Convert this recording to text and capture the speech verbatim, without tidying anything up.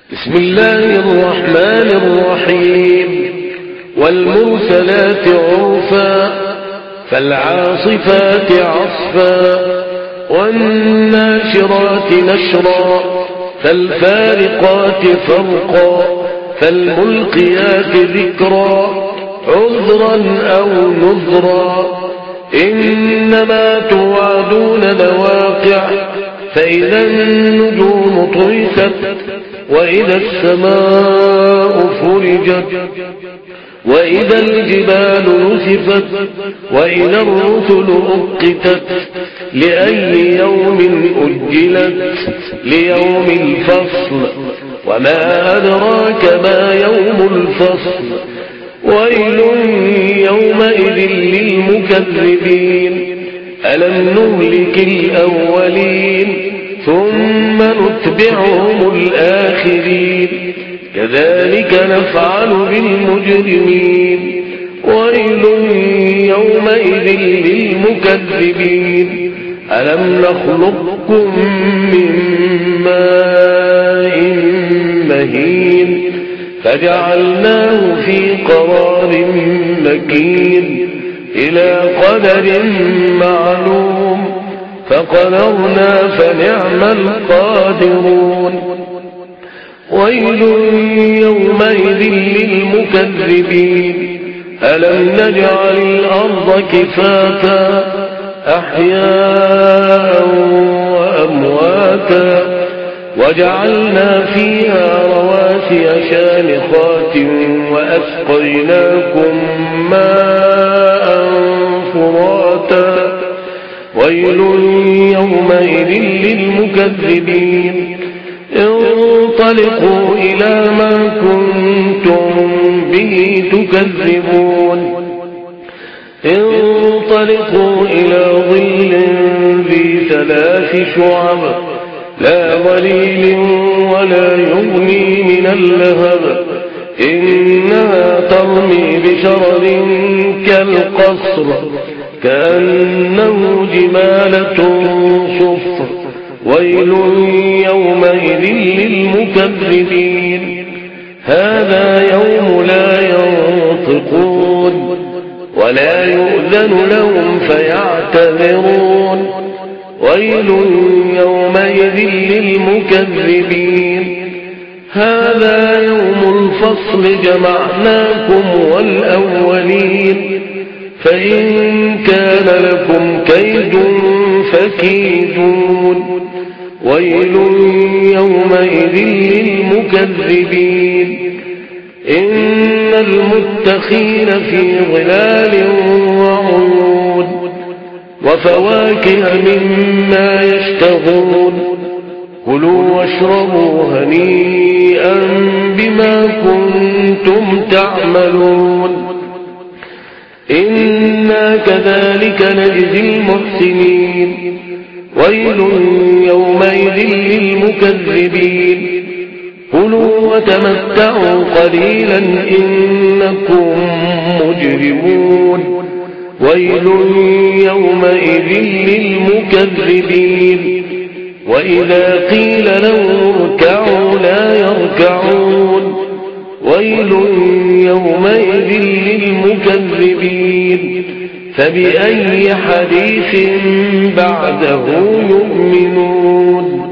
بسم الله الرحمن الرحيم والمرسلات عرفا فالعاصفات عصفا والناشرات نشرا فالفارقات فرقا فالملقيات ذكرا عذرا أو نذرا إنما توعدون لواقع فإذا النجوم طمست وإذا السماء فرجت وإذا الجبال نسفت وإذا الرسل أقتت لأي يوم أجلت ليوم الفصل وما أدراك ما يوم الفصل ويل يومئذ للمكذبين ألم نهلك الأولين ثم نتبعهم الآخرين كذلك نفعل بالمجرمين ويل يومئذ للمكذبين ألم نخلقكم من ماء مهين فجعلناه في قرار مكين إلى قدر معلوم فقدرنا فنعم القادرون ويل يومئذ للمكذبين ألم نجعل الأرض كفاتا أحياء وأمواتا وجعلنا فيها رواسي شامخات وأسقيناكم ماء فراتا ويل يومئذ للمكذبين انطلقوا إلى ما كنتم به تكذبون انطلقوا إلى ظل ذي ثلاث شعب لا ظليل ولا يغني من اللهب إنها ترمي بشرر كالقصر كأنه جمالة صفر ويل يومئذ للمكذبين هذا يوم لا ينطقون ولا يؤذن لهم فيعتذرون ويل يومئذ للمكذبين هذا يوم الفصل جمعناكم والأولين فإن كان لكم كيد فكيدون ويل يومئذ للمكذبين إن المتقين في ظلال وعيون وفواكه مما يشتهون كلوا واشربوا هنيئا بما كنتم تعملون إنا كذلك نجزي المحسنين ويل يومئذ للمكذبين كلوا وتمتعوا قليلا إنكم مجرمون ويل يومئذ للمكذبين وإذا قيل لهم اركعوا لا يركعون ويل يومئذ للمكذبين فبأي حديث بعده يؤمنون